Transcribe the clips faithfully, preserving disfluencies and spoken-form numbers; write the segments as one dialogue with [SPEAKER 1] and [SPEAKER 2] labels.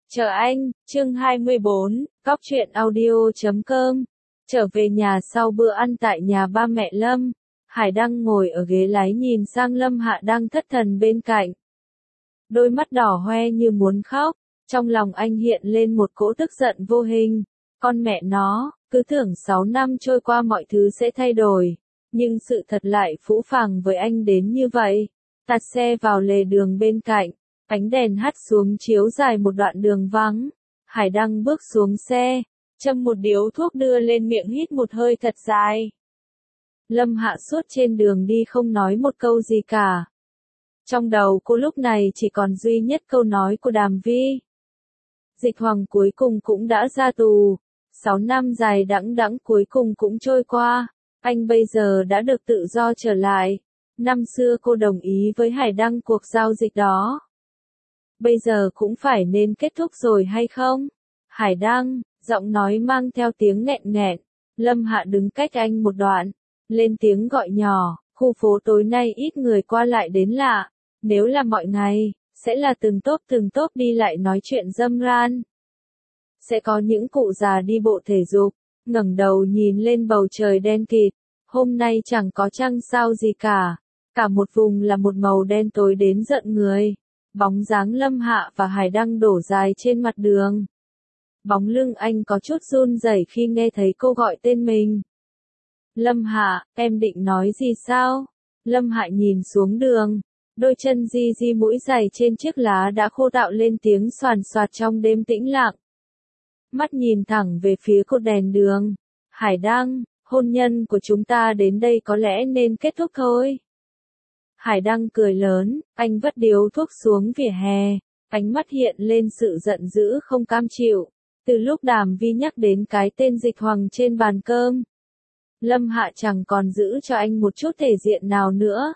[SPEAKER 1] Chờ anh, chương hai mươi bốn, cóc truyện audio chấm com. Trở về nhà sau bữa ăn tại nhà ba mẹ Lâm, Hải Đăng ngồi ở ghế lái nhìn sang Lâm Hạ đang thất thần bên cạnh. Đôi mắt đỏ hoe như muốn khóc, trong lòng anh hiện lên một cỗ tức giận vô hình. Con mẹ nó, cứ tưởng sáu năm trôi qua mọi thứ sẽ thay đổi, nhưng sự thật lại phũ phàng với anh đến như vậy. Tạt xe vào lề đường bên cạnh. Ánh đèn hắt xuống chiếu dài một đoạn đường vắng. Hải Đăng bước xuống xe, châm một điếu thuốc đưa lên miệng hít một hơi thật dài. Lâm Hạ suốt trên đường đi không nói một câu gì cả. Trong đầu cô lúc này chỉ còn duy nhất câu nói của Đàm Vi. Dịch Hoàng cuối cùng cũng đã ra tù. Sáu năm dài đẵng đẵng cuối cùng cũng trôi qua. Anh bây giờ đã được tự do trở lại. Năm xưa cô đồng ý với Hải Đăng cuộc giao dịch đó. Bây giờ cũng phải nên kết thúc rồi hay không? Hải Đăng, giọng nói mang theo tiếng nghẹn nghẹn. Lâm Hạ đứng cách anh một đoạn, lên tiếng gọi nhỏ, khu phố tối nay ít người qua lại đến lạ. Nếu là mọi ngày, sẽ là từng tốp từng tốp đi lại nói chuyện râm ran. Sẽ có những cụ già đi bộ thể dục, ngẩng đầu nhìn lên bầu trời đen kịt. Hôm nay chẳng có trăng sao gì cả. Cả một vùng là một màu đen tối đến giận người. Bóng dáng Lâm Hạ và Hải Đăng đổ dài trên mặt đường. Bóng lưng anh có chút run rẩy khi nghe thấy cô gọi tên mình. Lâm Hạ, em định nói gì sao? Lâm Hạ nhìn xuống đường. Đôi chân di di mũi giày trên chiếc lá đã khô tạo lên tiếng xoàn xoạt trong đêm tĩnh lặng. Mắt nhìn thẳng về phía cột đèn đường. Hải Đăng, hôn nhân của chúng ta đến đây có lẽ nên kết thúc thôi. Hải Đăng cười lớn, anh vứt điếu thuốc xuống vỉa hè, ánh mắt hiện lên sự giận dữ không cam chịu. Từ lúc Đàm Vi nhắc đến cái tên Dịch Hoàng trên bàn cơm, Lâm Hạ chẳng còn giữ cho anh một chút thể diện nào nữa.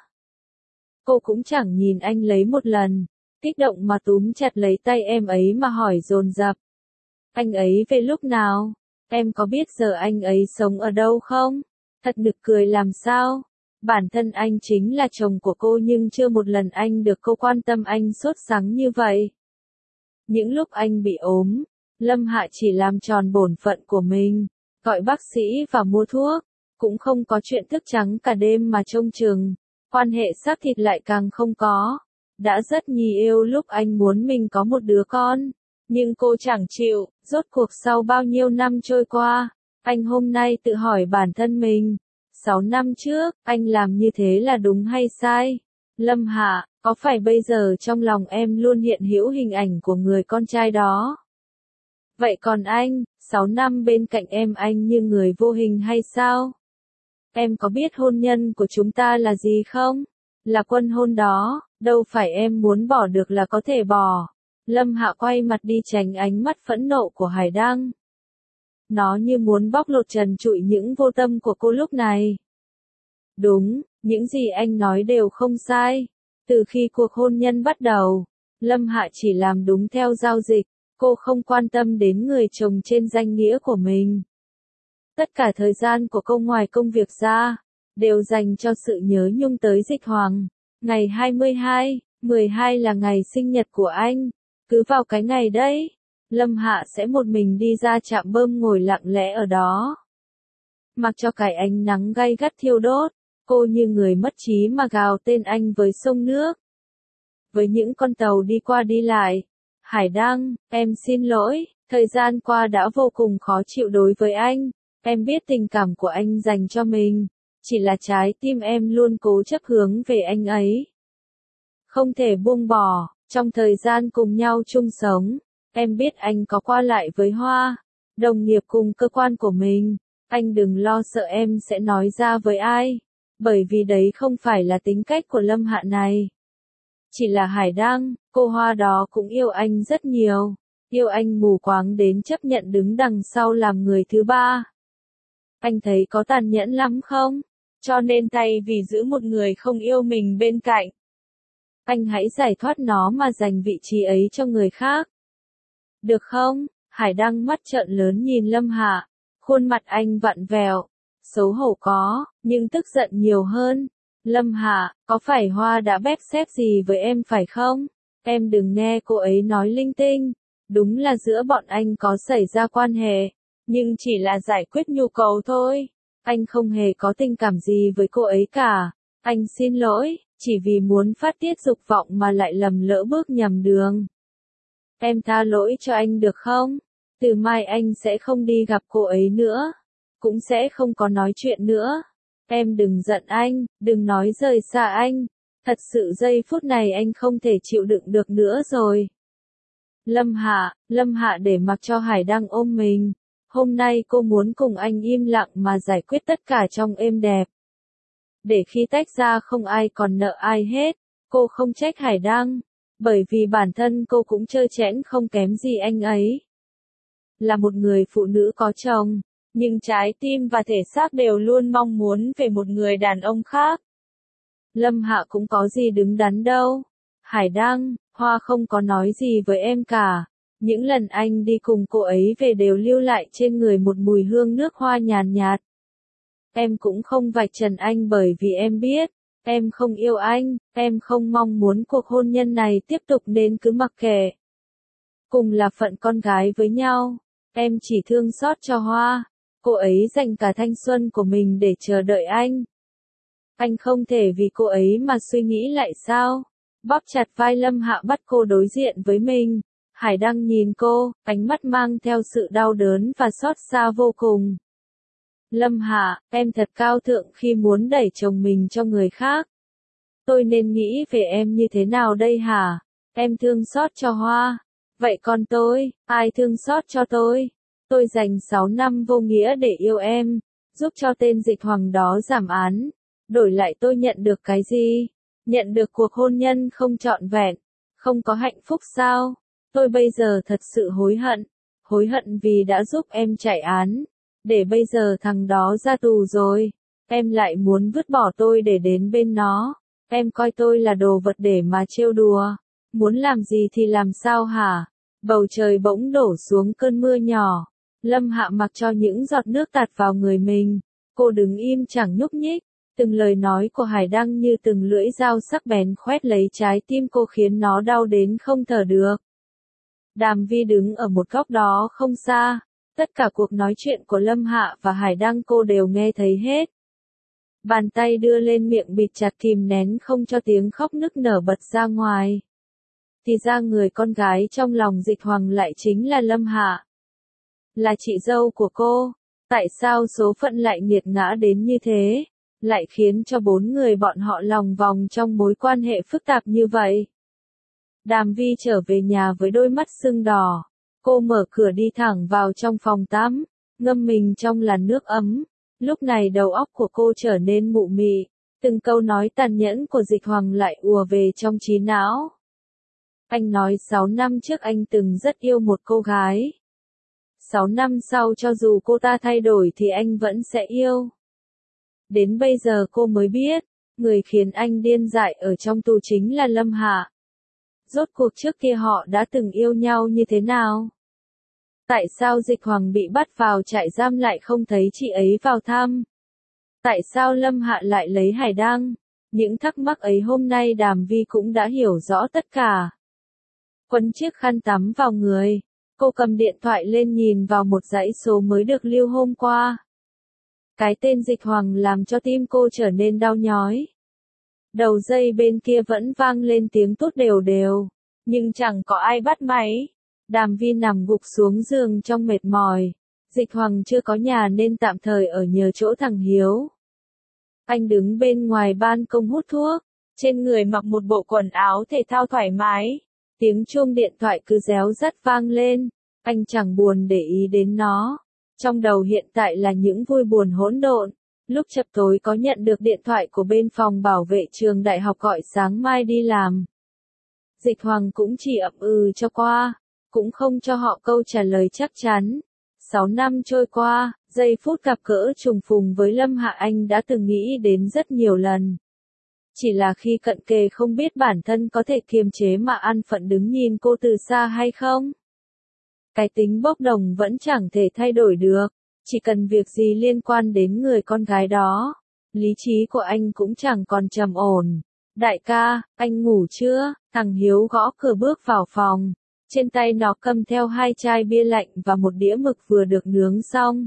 [SPEAKER 1] Cô cũng chẳng nhìn anh lấy một lần, kích động mà túm chặt lấy tay em ấy mà hỏi dồn dập. Anh ấy về lúc nào? Em có biết giờ anh ấy sống ở đâu không? Thật nực cười làm sao? Bản thân anh chính là chồng của cô nhưng chưa một lần anh được cô quan tâm anh sốt sắng như vậy. Những lúc anh bị ốm, Lâm Hạ chỉ làm tròn bổn phận của mình, gọi bác sĩ và mua thuốc, cũng không có chuyện thức trắng cả đêm mà trông chừng, quan hệ xác thịt lại càng không có. Đã rất nhì yêu lúc anh muốn mình có một đứa con, nhưng cô chẳng chịu. Rốt cuộc sau bao nhiêu năm trôi qua, anh hôm nay tự hỏi bản thân mình. Sáu năm trước, anh làm như thế là đúng hay sai? Lâm Hạ, có phải bây giờ trong lòng em luôn hiện hữu hình ảnh của người con trai đó? Vậy còn anh, sáu năm bên cạnh em anh như người vô hình hay sao? Em có biết hôn nhân của chúng ta là gì không? Là quân hôn đó, đâu phải em muốn bỏ được là có thể bỏ. Lâm Hạ quay mặt đi tránh ánh mắt phẫn nộ của Hải Đăng. Nó như muốn bóc lột trần trụi những vô tâm của cô lúc này. Đúng, những gì anh nói đều không sai. Từ khi cuộc hôn nhân bắt đầu, Lâm Hạ chỉ làm đúng theo giao dịch, cô không quan tâm đến người chồng trên danh nghĩa của mình. Tất cả thời gian của cô ngoài công việc ra, đều dành cho sự nhớ nhung tới Dịch Hoàng. Ngày hai mươi hai, mười hai là ngày sinh nhật của anh. Cứ vào cái ngày đấy, Lâm Hạ sẽ một mình đi ra trạm bơm ngồi lặng lẽ ở đó. Mặc cho cái ánh nắng gay gắt thiêu đốt, cô như người mất trí mà gào tên anh với sông nước. Với những con tàu đi qua đi lại. Hải Đăng, em xin lỗi, thời gian qua đã vô cùng khó chịu đối với anh. Em biết tình cảm của anh dành cho mình, chỉ là trái tim em luôn cố chấp hướng về anh ấy. Không thể buông bỏ, trong thời gian cùng nhau chung sống. Em biết anh có qua lại với Hoa, đồng nghiệp cùng cơ quan của mình. Anh đừng lo sợ em sẽ nói ra với ai, bởi vì đấy không phải là tính cách của Lâm Hạ này. Chỉ là Hải Đăng, cô Hoa đó cũng yêu anh rất nhiều, yêu anh mù quáng đến chấp nhận đứng đằng sau làm người thứ ba. Anh thấy có tàn nhẫn lắm không? Cho nên thay vì giữ một người không yêu mình bên cạnh, anh hãy giải thoát nó mà dành vị trí ấy cho người khác. Được không? Hải Đăng mắt trợn lớn nhìn Lâm Hạ, khuôn mặt anh vặn vẹo, xấu hổ có, nhưng tức giận nhiều hơn. Lâm Hạ, có phải Hoa đã bép xép gì với em phải không? Em đừng nghe cô ấy nói linh tinh, Đúng là giữa bọn anh có xảy ra quan hệ, nhưng chỉ là giải quyết nhu cầu thôi. Anh không hề có tình cảm gì với cô ấy cả. Anh xin lỗi, chỉ vì muốn phát tiết dục vọng mà lại lầm lỡ bước nhầm đường. Em tha lỗi cho anh được không? Từ mai anh sẽ không đi gặp cô ấy nữa. Cũng sẽ không có nói chuyện nữa. Em đừng giận anh, đừng nói rời xa anh. Thật sự giây phút này anh không thể chịu đựng được nữa rồi. Lâm Hạ, Lâm Hạ để mặc cho Hải Đăng ôm mình. Hôm nay cô muốn cùng anh im lặng mà giải quyết tất cả trong êm đẹp. Để khi tách ra không ai còn nợ ai hết. Cô không trách Hải Đăng, bởi vì bản thân cô cũng trơ trẽn không kém gì anh ấy. Là một người phụ nữ có chồng, nhưng trái tim và thể xác đều luôn mong muốn về một người đàn ông khác. Lâm Hạ cũng có gì đứng đắn đâu. Hải Đăng, Hoa không có nói gì với em cả. Những lần anh đi cùng cô ấy về đều lưu lại trên người một mùi hương nước hoa nhàn nhạt. Em cũng không vạch trần anh bởi vì em biết, em không yêu anh, em không mong muốn cuộc hôn nhân này tiếp tục nên cứ mặc kệ. Cùng là phận con gái với nhau, em chỉ thương xót cho Hoa. Cô ấy dành cả thanh xuân của mình để chờ đợi anh. Anh không thể vì cô ấy mà suy nghĩ lại sao? Bóp chặt vai Lâm Hạ bắt cô đối diện với mình. Hải Đăng nhìn cô, ánh mắt mang theo sự đau đớn và xót xa vô cùng. Lâm Hạ, em thật cao thượng khi muốn đẩy chồng mình cho người khác. Tôi nên nghĩ về em như thế nào đây hả? Em thương xót cho Hoa. Vậy còn tôi, ai thương xót cho tôi? Tôi dành sáu năm vô nghĩa để yêu em, giúp cho tên Dịch Hoàng đó giảm án. Đổi lại tôi nhận được cái gì? Nhận được cuộc hôn nhân không trọn vẹn, không có hạnh phúc sao? Tôi bây giờ thật sự hối hận. Hối hận vì đã giúp em chạy án. Để bây giờ thằng đó ra tù rồi, em lại muốn vứt bỏ tôi để đến bên nó. Em coi tôi là đồ vật để mà trêu đùa. Muốn làm gì thì làm sao hả? Bầu trời bỗng đổ xuống cơn mưa nhỏ. Lâm Hạ mặc cho những giọt nước tạt vào người mình. Cô đứng im chẳng nhúc nhích. Từng lời nói của Hải Đăng như từng lưỡi dao sắc bén khoét lấy trái tim cô khiến nó đau đến không thở được. Đàm Vi đứng ở một góc đó không xa. Tất cả cuộc nói chuyện của Lâm Hạ và Hải Đăng cô đều nghe thấy hết. Bàn tay đưa lên miệng bịt chặt kìm nén không cho tiếng khóc nức nở bật ra ngoài. Thì ra người con gái trong lòng Dịch Hoàng lại chính là Lâm Hạ. Là chị dâu của cô. Tại sao số phận lại nghiệt ngã đến như thế? Lại khiến cho bốn người bọn họ lòng vòng trong mối quan hệ phức tạp như vậy. Đàm Vi trở về nhà với đôi mắt sưng đỏ. Cô mở cửa đi thẳng vào trong phòng tắm, ngâm mình trong làn nước ấm. Lúc này đầu óc của cô trở nên mụ mị. Từng câu nói tàn nhẫn của Dịch Hoàng lại ùa về trong trí não. Anh nói sáu năm trước anh từng rất yêu một cô gái. sáu năm sau cho dù cô ta thay đổi thì anh vẫn sẽ yêu. Đến bây giờ cô mới biết, người khiến anh điên dại ở trong tù chính là Lâm Hạ. Rốt cuộc trước kia họ đã từng yêu nhau như thế nào? Tại sao Dịch Hoàng bị bắt vào trại giam lại không thấy chị ấy vào thăm? Tại sao Lâm Hạ lại lấy Hải Đăng? Những thắc mắc ấy hôm nay Đàm Vi cũng đã hiểu rõ tất cả. Quấn chiếc khăn tắm vào người, cô cầm điện thoại lên nhìn vào một dãy số mới được lưu hôm qua. Cái tên Dịch Hoàng làm cho tim cô trở nên đau nhói. Đầu dây bên kia vẫn vang lên tiếng tút đều đều, nhưng chẳng có ai bắt máy. Đàm Vi nằm gục xuống giường trong mệt mỏi. Dịch Hoàng chưa có nhà nên tạm thời ở nhờ chỗ thằng Hiếu. Anh đứng bên ngoài ban công hút thuốc, trên người mặc một bộ quần áo thể thao thoải mái. Tiếng chuông điện thoại cứ réo rắt vang lên, anh chẳng buồn để ý đến nó. Trong đầu hiện tại là những vui buồn hỗn độn. Lúc chập tối có nhận được điện thoại của bên phòng bảo vệ trường đại học gọi sáng mai đi làm. Dịch Hoàng cũng chỉ ậm ừ cho qua, cũng không cho họ câu trả lời chắc chắn. Sáu năm trôi qua, giây phút gặp gỡ trùng phùng với Lâm Hạ anh đã từng nghĩ đến rất nhiều lần. Chỉ là khi cận kề không biết bản thân có thể kiềm chế mà an phận đứng nhìn cô từ xa hay không. Cái tính bốc đồng vẫn chẳng thể thay đổi được, chỉ cần việc gì liên quan đến người con gái đó. Lý trí của anh cũng chẳng còn trầm ổn. Đại ca, anh ngủ chưa? Thằng Hiếu gõ cửa bước vào phòng. Trên tay nó cầm theo hai chai bia lạnh và một đĩa mực vừa được nướng xong.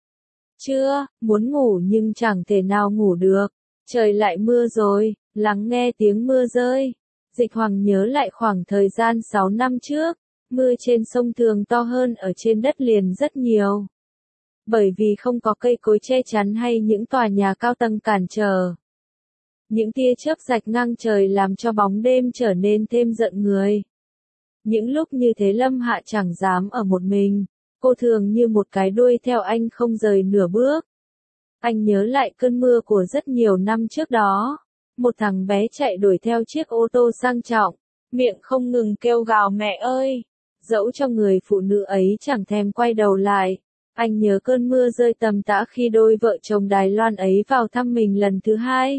[SPEAKER 1] Chưa, muốn ngủ nhưng chẳng thể nào ngủ được. Trời lại mưa rồi, lắng nghe tiếng mưa rơi. Dịch Hoàng nhớ lại khoảng thời gian sáu năm trước, mưa trên sông thường to hơn ở trên đất liền rất nhiều. Bởi vì không có cây cối che chắn hay những tòa nhà cao tầng cản trở. Những tia chớp rạch ngang trời làm cho bóng đêm trở nên thêm giận người. Những lúc như thế Lâm Hạ chẳng dám ở một mình, cô thường như một cái đuôi theo anh không rời nửa bước. Anh nhớ lại cơn mưa của rất nhiều năm trước đó, một thằng bé chạy đuổi theo chiếc ô tô sang trọng, miệng không ngừng kêu gào mẹ ơi, dẫu cho người phụ nữ ấy chẳng thèm quay đầu lại. Anh nhớ cơn mưa rơi tầm tã khi đôi vợ chồng Đài Loan ấy vào thăm mình lần thứ hai.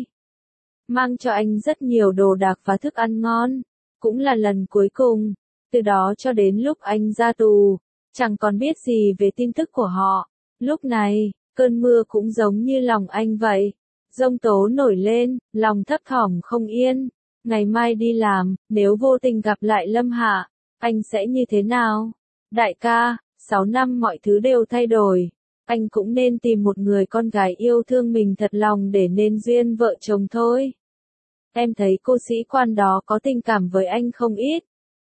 [SPEAKER 1] Mang cho anh rất nhiều đồ đạc và thức ăn ngon, cũng là lần cuối cùng. Từ đó cho đến lúc anh ra tù, chẳng còn biết gì về tin tức của họ. Lúc này, cơn mưa cũng giống như lòng anh vậy. Giông tố nổi lên, lòng thấp thỏm không yên. Ngày mai đi làm, nếu vô tình gặp lại Lâm Hạ, anh sẽ như thế nào? Đại ca, sáu năm mọi thứ đều thay đổi. Anh cũng nên tìm một người con gái yêu thương mình thật lòng để nên duyên vợ chồng thôi. Em thấy cô sĩ quan đó có tình cảm với anh không ít.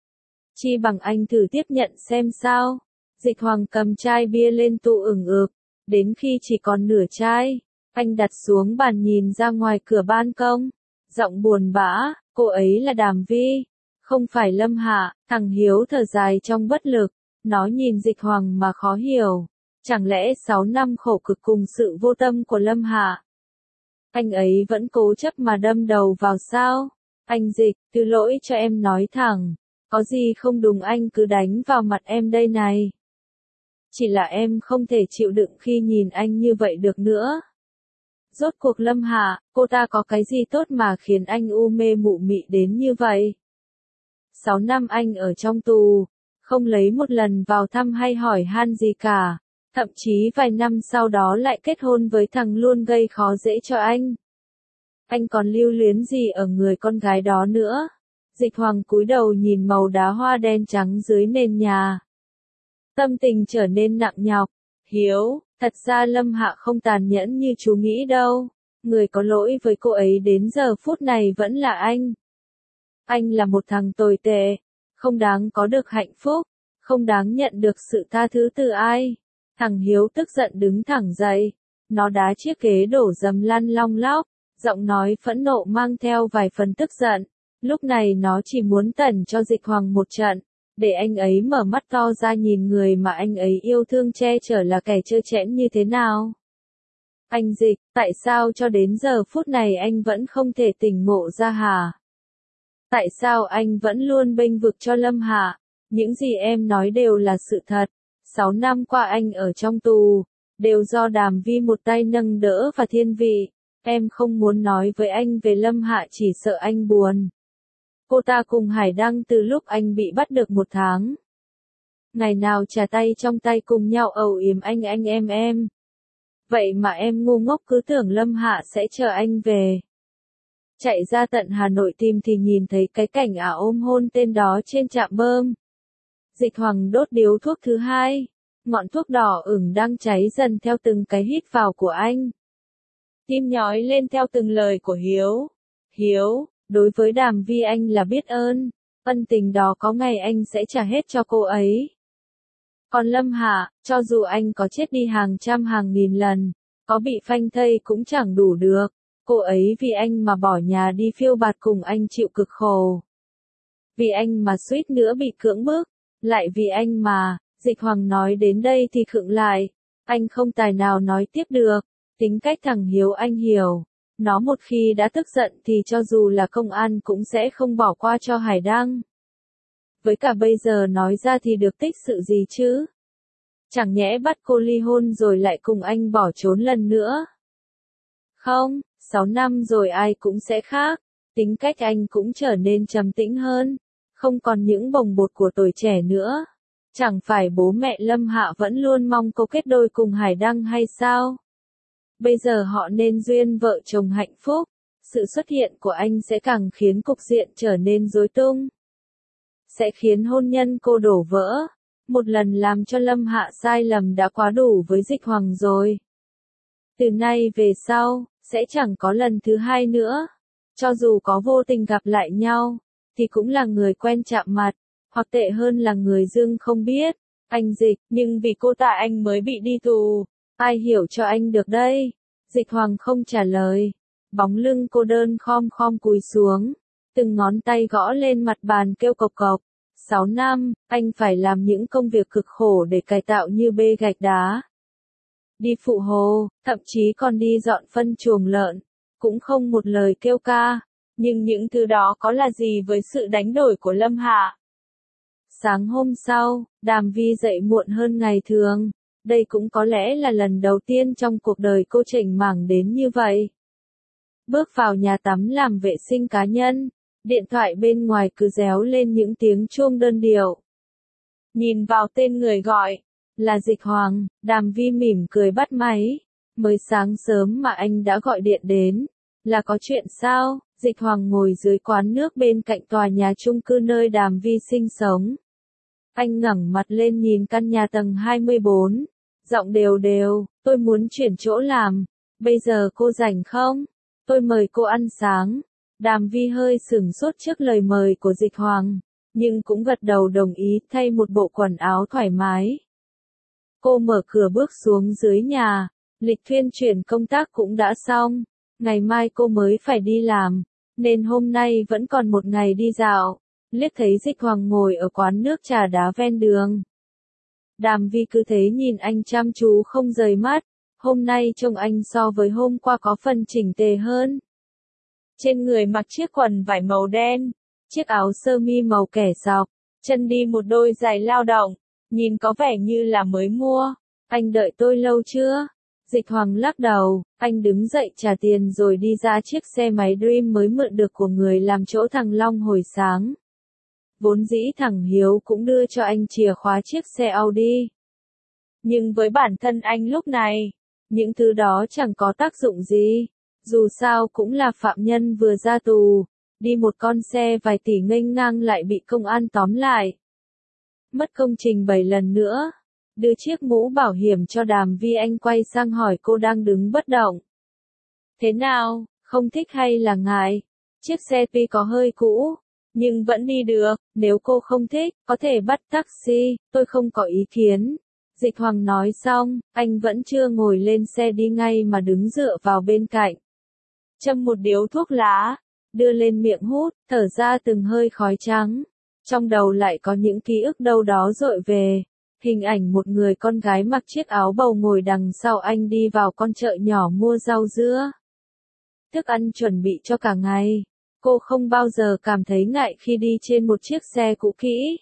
[SPEAKER 1] Chi bằng anh thử tiếp nhận xem sao. Dịch Hoàng cầm chai bia lên tụ ửng ực, đến khi chỉ còn nửa chai, anh đặt xuống bàn nhìn ra ngoài cửa ban công, giọng buồn bã, cô ấy là Đàm Vi, không phải Lâm Hạ. Thằng Hiếu thở dài trong bất lực, nó nhìn Dịch Hoàng mà khó hiểu, chẳng lẽ sáu năm khổ cực cùng sự vô tâm của Lâm Hạ, anh ấy vẫn cố chấp mà đâm đầu vào sao? Anh Dịch, thứ lỗi cho em nói thẳng. Có gì không đúng anh cứ đánh vào mặt em đây này. Chỉ là em không thể chịu đựng khi nhìn anh như vậy được nữa. Rốt cuộc Lâm Hạ, cô ta có cái gì tốt mà khiến anh u mê mụ mị đến như vậy? Sáu năm anh ở trong tù, không lấy một lần vào thăm hay hỏi han gì cả. Thậm chí vài năm sau đó lại kết hôn với thằng luôn gây khó dễ cho anh. Anh còn lưu luyến gì ở người con gái đó nữa? Dịch Hoàng cúi đầu nhìn màu đá hoa đen trắng dưới nền nhà. Tâm tình trở nên nặng nhọc. Hiếu, thật ra Lâm Hạ không tàn nhẫn như chú nghĩ đâu. Người có lỗi với cô ấy đến giờ phút này vẫn là anh. Anh là một thằng tồi tệ, không đáng có được hạnh phúc, không đáng nhận được sự tha thứ từ ai. Thằng Hiếu tức giận đứng thẳng dậy. Nó đá chiếc ghế đổ dầm lăn long lóc, giọng nói phẫn nộ mang theo vài phần tức giận. Lúc này nó chỉ muốn tẩn cho Dịch Hoàng một trận, để anh ấy mở mắt to ra nhìn người mà anh ấy yêu thương che chở là kẻ trơ trẽn như thế nào. Anh Dịch, tại sao cho đến giờ phút này anh vẫn không thể tỉnh ngộ ra hả? Tại sao anh vẫn luôn bênh vực cho Lâm Hạ? Những gì em nói đều là sự thật. Sáu năm qua anh ở trong tù, đều do Đàm Vi một tay nâng đỡ và thiên vị. Em không muốn nói với anh về Lâm Hạ chỉ sợ anh buồn. Cô ta cùng Hải Đăng từ lúc anh bị bắt được một tháng. Ngày nào trà tay trong tay cùng nhau âu yếm anh anh em em. Vậy mà em ngu ngốc cứ tưởng Lâm Hạ sẽ chờ anh về. Chạy ra tận Hà Nội tìm thì nhìn thấy cái cảnh ả ôm hôn tên đó trên trạm bơm. Dịch Hoàng đốt điếu thuốc thứ hai. Ngọn thuốc đỏ ửng đang cháy dần theo từng cái hít vào của anh. Tim nhói lên theo từng lời của Hiếu. Hiếu, đối với Đàm Vi anh là biết ơn. Ân tình đó có ngày anh sẽ trả hết cho cô ấy. Còn Lâm Hạ, cho dù anh có chết đi hàng trăm hàng nghìn lần, có bị phanh thây cũng chẳng đủ được. Cô ấy vì anh mà bỏ nhà đi phiêu bạt cùng anh chịu cực khổ. Vì anh mà suýt nữa bị cưỡng bức. Lại vì anh mà, Dịch Hoàng nói đến đây thì khựng lại. Anh không tài nào nói tiếp được. Tính cách thằng Hiếu anh hiểu. Nó một khi đã tức giận thì cho dù là công an cũng sẽ không bỏ qua cho Hải Đăng. Với cả bây giờ nói ra thì được tích sự gì chứ? Chẳng nhẽ bắt cô ly hôn rồi lại cùng anh bỏ trốn lần nữa? Không, sáu năm rồi ai cũng sẽ khác. Tính cách anh cũng trở nên trầm tĩnh hơn. Không còn những bồng bột của tuổi trẻ nữa. Chẳng phải bố mẹ Lâm Hạ vẫn luôn mong cô kết đôi cùng Hải Đăng hay sao? Bây giờ họ nên duyên vợ chồng hạnh phúc. Sự xuất hiện của anh sẽ càng khiến cục diện trở nên rối tung. sẽ khiến hôn nhân cô đổ vỡ. Một lần làm cho Lâm Hạ sai lầm đã quá đủ với Dịch Hoàng rồi. Từ nay về sau, sẽ chẳng có lần thứ hai nữa. Cho dù có vô tình gặp lại nhau, thì cũng là người quen chạm mặt, hoặc tệ hơn là người dưng không biết. Anh Dịch, nhưng vì cô ta anh mới bị đi tù. Ai hiểu cho anh được đây? Dịch Hoàng không trả lời. Bóng lưng cô đơn khom khom cúi xuống. Từng ngón tay gõ lên mặt bàn kêu cộc cộc. Sáu năm, anh phải làm những công việc cực khổ để cải tạo như bê gạch đá. Đi phụ hồ, thậm chí còn đi dọn phân chuồng lợn. Cũng không một lời kêu ca. Nhưng những thứ đó có là gì với sự đánh đổi của Lâm Hạ? Sáng hôm sau, Đàm Vi dậy muộn hơn ngày thường. Đây cũng có lẽ là lần đầu tiên trong cuộc đời cô chểnh mảng đến như vậy. Bước vào nhà tắm làm vệ sinh cá nhân, điện thoại bên ngoài cứ réo lên những tiếng chuông đơn điệu. Nhìn vào tên người gọi, là Dịch Hoàng, Đàm Vi mỉm cười bắt máy. Mới sáng sớm mà anh đã gọi điện đến, là có chuyện sao? Dịch Hoàng ngồi dưới quán nước bên cạnh tòa nhà chung cư nơi Đàm Vi sinh sống. Anh ngẩng mặt lên nhìn căn nhà tầng hai mươi bốn, giọng đều đều, tôi muốn chuyển chỗ làm, bây giờ cô rảnh không? Tôi mời cô ăn sáng. Đàm Vi hơi sửng sốt trước lời mời của Dịch Hoàng, nhưng cũng gật đầu đồng ý thay một bộ quần áo thoải mái. Cô mở cửa bước xuống dưới nhà, lịch thuyên chuyển công tác cũng đã xong, ngày mai cô mới phải đi làm, nên hôm nay vẫn còn một ngày đi dạo. Liếc thấy Dịch Hoàng ngồi ở quán nước trà đá ven đường. Đàm Vi cứ thế nhìn anh chăm chú không rời mắt, hôm nay trông anh so với hôm qua có phần chỉnh tề hơn. Trên người mặc chiếc quần vải màu đen, chiếc áo sơ mi màu kẻ sọc, chân đi một đôi giày lao động, nhìn có vẻ như là mới mua. Anh đợi tôi lâu chưa? Dịch Hoàng lắc đầu, anh đứng dậy trả tiền rồi đi ra chiếc xe máy Dream mới mượn được của người làm chỗ thằng Long hồi sáng. Vốn dĩ thằng Hiếu cũng đưa cho anh chìa khóa chiếc xe Audi. Nhưng với bản thân anh lúc này, những thứ đó chẳng có tác dụng gì. Dù sao cũng là phạm nhân vừa ra tù, đi một con xe vài tỷ nghênh ngang lại bị công an tóm lại. Mất công trình bảy lần nữa. Đưa chiếc mũ bảo hiểm cho Đàm Vi, anh quay sang hỏi cô đang đứng bất động. Thế nào, không thích hay là ngại? Chiếc xe tuy có hơi cũ, nhưng vẫn đi được, nếu cô không thích, có thể bắt taxi, tôi không có ý kiến. Dịch Hoàng nói xong, anh vẫn chưa ngồi lên xe đi ngay mà đứng dựa vào bên cạnh. Châm một điếu thuốc lá, đưa lên miệng hút, thở ra từng hơi khói trắng. Trong đầu lại có những ký ức đâu đó dội về. Hình ảnh một người con gái mặc chiếc áo bầu ngồi đằng sau anh đi vào con chợ nhỏ mua rau dưa. Thức ăn chuẩn bị cho cả ngày. Cô không bao giờ cảm thấy ngại khi đi trên một chiếc xe cũ kỹ.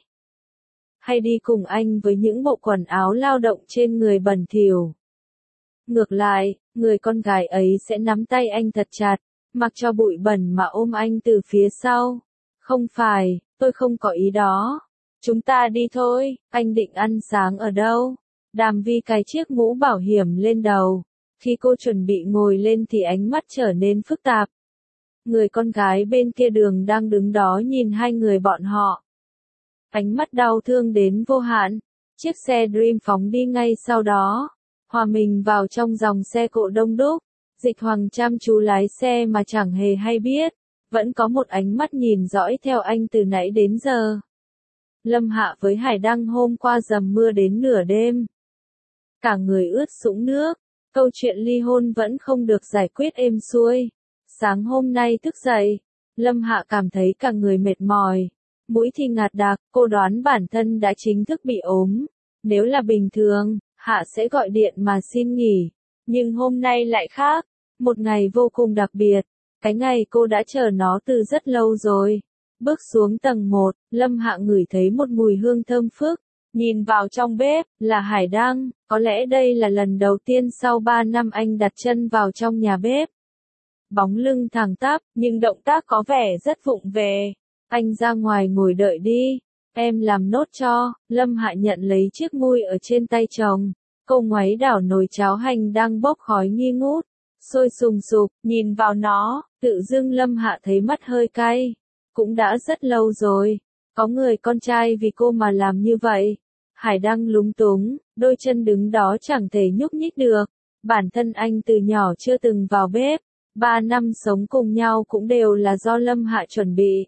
[SPEAKER 1] Hay đi cùng anh với những bộ quần áo lao động trên người bẩn thỉu. Ngược lại, người con gái ấy sẽ nắm tay anh thật chặt, mặc cho bụi bẩn mà ôm anh từ phía sau. Không phải, tôi không có ý đó. Chúng ta đi thôi, anh định ăn sáng ở đâu? Đàm Vi cài chiếc mũ bảo hiểm lên đầu. Khi cô chuẩn bị ngồi lên thì ánh mắt trở nên phức tạp. Người con gái bên kia đường đang đứng đó nhìn hai người bọn họ. Ánh mắt đau thương đến vô hạn. Chiếc xe Dream phóng đi ngay sau đó, hòa mình vào trong dòng xe cộ đông đúc. Dịch Hoàng chăm chú lái xe mà chẳng hề hay biết, vẫn có một ánh mắt nhìn dõi theo anh từ nãy đến giờ. Lâm Hạ với Hải Đăng hôm qua dầm mưa đến nửa đêm. Cả người ướt sũng nước, câu chuyện ly hôn vẫn không được giải quyết êm xuôi. Sáng hôm nay thức dậy, Lâm Hạ cảm thấy cả người mệt mỏi, mũi thì ngạt đặc, cô đoán bản thân đã chính thức bị ốm. Nếu là bình thường, Hạ sẽ gọi điện mà xin nghỉ, nhưng hôm nay lại khác, một ngày vô cùng đặc biệt, cái ngày cô đã chờ nó từ rất lâu rồi. Bước xuống tầng một, Lâm Hạ ngửi thấy một mùi hương thơm phức, nhìn vào trong bếp, là Hải Đăng, có lẽ đây là lần đầu tiên sau ba năm anh đặt chân vào trong nhà bếp. Bóng lưng thẳng tắp, nhưng động tác có vẻ rất vụng về. Anh ra ngoài ngồi đợi đi, em làm nốt cho. Lâm Hạ nhận lấy chiếc muôi ở trên tay chồng. Cô ngoáy đảo nồi cháo hành đang bốc khói nghi ngút, sôi sùng sục, nhìn vào nó, tự dưng Lâm Hạ thấy mắt hơi cay. Cũng đã rất lâu rồi, Có người con trai vì cô mà làm như vậy. Hải Đăng lúng túng, đôi chân đứng đó chẳng thể nhúc nhích được. Bản thân anh từ nhỏ chưa từng vào bếp. Ba năm sống cùng nhau cũng đều là do Lâm Hạ chuẩn bị.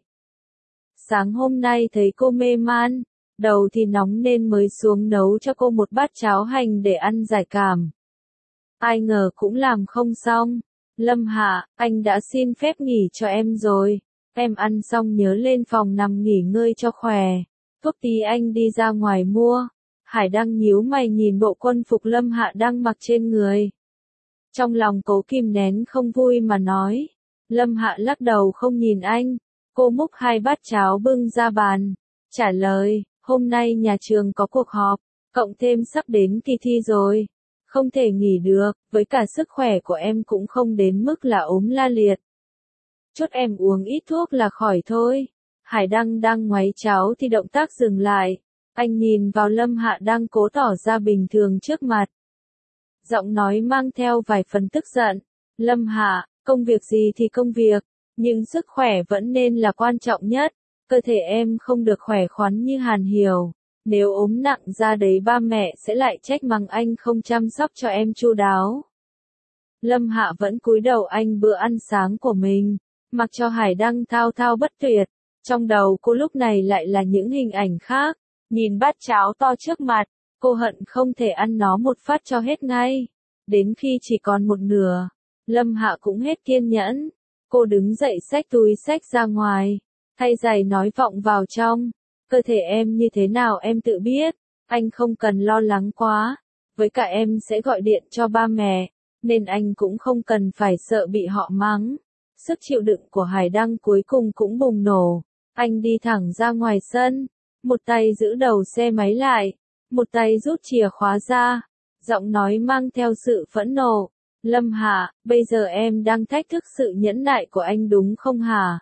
[SPEAKER 1] Sáng hôm nay thấy cô mê man, đầu thì nóng nên mới xuống nấu cho cô một bát cháo hành để ăn giải cảm. Ai ngờ cũng làm không xong. Lâm Hạ, anh đã xin phép nghỉ cho em rồi. Em ăn xong nhớ lên phòng nằm nghỉ ngơi cho khỏe. Thuốc tí anh đi ra ngoài mua. Hải Đăng nhíu mày nhìn bộ quân phục Lâm Hạ đang mặc trên người. Trong lòng cố kìm nén không vui mà nói. Lâm Hạ lắc đầu không nhìn anh. Cô múc hai bát cháo bưng ra bàn. Trả lời, hôm nay nhà trường có cuộc họp, cộng thêm sắp đến kỳ thi rồi. Không thể nghỉ được, với cả sức khỏe của em cũng không đến mức là ốm la liệt. Chốt em uống ít thuốc là khỏi thôi. Hải Đăng đang ngoáy cháo thì động tác dừng lại. Anh nhìn vào Lâm Hạ đang cố tỏ ra bình thường trước mặt. Giọng nói mang theo vài phần tức giận. Lâm Hạ, công việc gì thì công việc, nhưng sức khỏe vẫn nên là quan trọng nhất. Cơ thể em không được khỏe khoắn như Hàn Hiểu. Nếu ốm nặng ra đấy ba mẹ sẽ lại trách mắng anh không chăm sóc cho em chu đáo. Lâm Hạ vẫn cúi đầu ăn bữa ăn sáng của mình, mặc cho Hải Đăng thao thao bất tuyệt. Trong đầu cô lúc này lại là những hình ảnh khác. Nhìn bát cháo to trước mặt, cô hận không thể ăn nó một phát cho hết ngay. Đến khi chỉ còn một nửa, Lâm Hạ cũng hết kiên nhẫn. Cô đứng dậy xách túi xách ra ngoài, thay giày nói vọng vào trong. Cơ thể em như thế nào em tự biết, anh không cần lo lắng quá. Với cả em sẽ gọi điện cho ba mẹ, nên anh cũng không cần phải sợ bị họ mắng. Sức chịu đựng của Hải Đăng cuối cùng cũng bùng nổ. Anh đi thẳng ra ngoài sân, một tay giữ đầu xe máy lại, một tay rút chìa khóa ra, giọng nói mang theo sự phẫn nộ. Lâm Hạ, bây giờ em đang thách thức sự nhẫn nại của anh đúng không hả?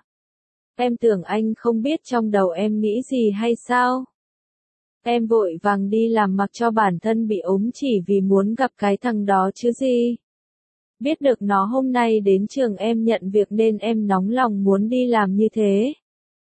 [SPEAKER 1] Em tưởng anh không biết trong đầu em nghĩ gì hay sao? Em vội vàng đi làm mặc cho bản thân bị ốm chỉ vì muốn gặp cái thằng đó chứ gì? Biết được nó hôm nay đến trường em nhận việc nên em nóng lòng muốn đi làm như thế.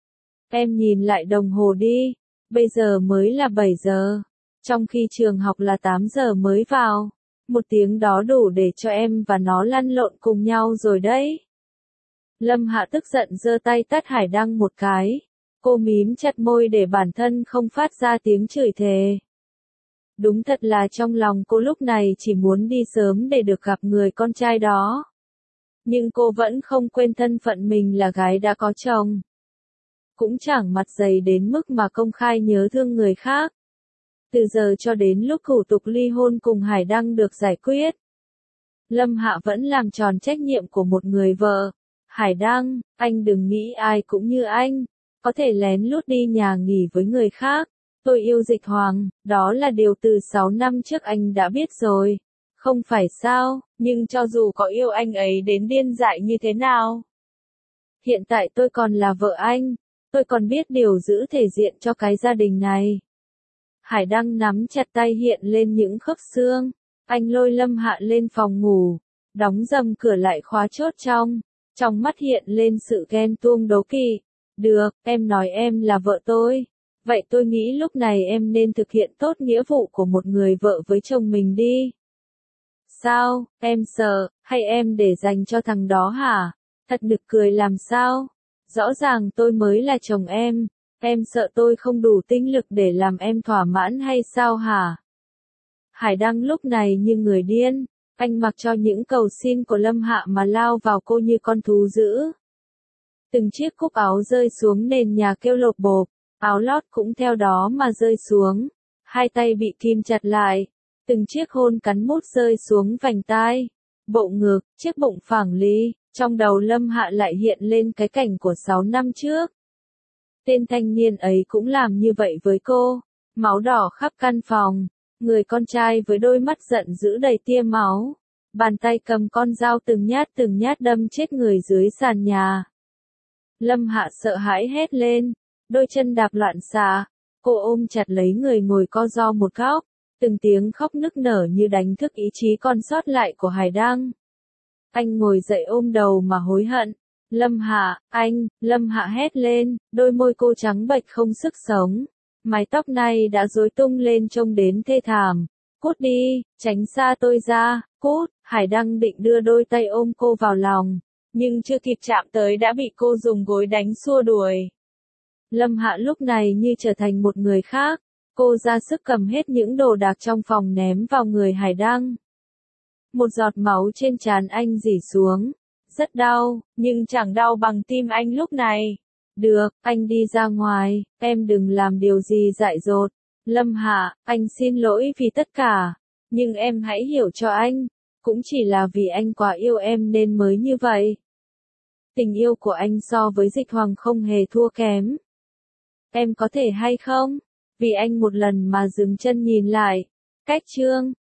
[SPEAKER 1] Em nhìn lại đồng hồ đi, bây giờ mới là bảy giờ, trong khi trường học là tám giờ mới vào. Một tiếng đó đủ để cho em và nó lăn lộn cùng nhau rồi đấy. Lâm Hạ tức giận giơ tay tát Hải Đăng một cái. Cô mím chặt môi để bản thân không phát ra tiếng chửi thề. Đúng thật là trong lòng cô lúc này chỉ muốn đi sớm để được gặp người con trai đó. Nhưng cô vẫn không quên thân phận mình là gái đã có chồng. Cũng chẳng mặt dày đến mức mà công khai nhớ thương người khác. Từ giờ cho đến lúc thủ tục ly hôn cùng Hải Đăng được giải quyết, Lâm Hạ vẫn làm tròn trách nhiệm của một người vợ. Hải Đăng, anh đừng nghĩ ai cũng như anh, có thể lén lút đi nhà nghỉ với người khác. Tôi yêu Dịch Hoàng, đó là điều từ sáu năm trước anh đã biết rồi. Không phải sao, nhưng cho dù có yêu anh ấy đến điên dại như thế nào, hiện tại tôi còn là vợ anh, tôi còn biết điều giữ thể diện cho cái gia đình này. Hải Đăng nắm chặt tay hiện lên những khớp xương. Anh lôi Lâm Hạ lên phòng ngủ, đóng dầm cửa lại khóa chốt trong. Trong mắt hiện lên sự ghen tuông đố kỵ. Được, em nói em là vợ tôi. Vậy tôi nghĩ lúc này em nên thực hiện tốt nghĩa vụ của một người vợ với chồng mình đi. Sao, em sợ, hay em để dành cho thằng đó hả? Thật nực cười làm sao? Rõ ràng tôi mới là chồng em. Em sợ tôi không đủ tinh lực để làm em thỏa mãn hay sao hả? Hải Đăng lúc này như người điên, anh mặc cho những cầu xin của Lâm Hạ mà lao vào cô như con thú dữ. Từng chiếc cúc áo rơi xuống nền nhà kêu lộp bộp, áo lót cũng theo đó mà rơi xuống, hai tay bị kim chặt lại, từng chiếc hôn cắn mút rơi xuống vành tai, bộ ngực, chiếc bụng phẳng lì, trong đầu Lâm Hạ lại hiện lên cái cảnh của sáu năm trước. Tên thanh niên ấy cũng làm như vậy với cô, máu đỏ khắp căn phòng, người con trai với đôi mắt giận dữ đầy tia máu, bàn tay cầm con dao từng nhát từng nhát đâm chết người dưới sàn nhà. Lâm Hạ sợ hãi hét lên, đôi chân đạp loạn xạ, cô ôm chặt lấy người ngồi co ro một góc, từng tiếng khóc nức nở như đánh thức ý chí còn sót lại của Hải Đăng. Anh ngồi dậy ôm đầu mà hối hận, Lâm Hạ, anh, Lâm Hạ hét lên, đôi môi cô trắng bệch không sức sống. Mái tóc này đã rối tung lên trông đến thê thảm. Cút đi, tránh xa tôi ra, cút. Hải Đăng định đưa đôi tay ôm cô vào lòng, nhưng chưa kịp chạm tới đã bị cô dùng gối đánh xua đuổi. Lâm Hạ lúc này như trở thành một người khác, cô ra sức cầm hết những đồ đạc trong phòng ném vào người Hải Đăng. Một giọt máu trên trán anh rỉ xuống, rất đau, nhưng chẳng đau bằng tim anh lúc này. Được, anh đi ra ngoài, em đừng làm điều gì dại dột. Lâm Hạ, anh xin lỗi vì tất cả, nhưng em hãy hiểu cho anh, cũng chỉ là vì anh quá yêu em nên mới như vậy. Tình yêu của anh so với Dịch Hoàng không hề thua kém. Em có thể hay không? Vì anh một lần mà dừng chân nhìn lại. Cách chương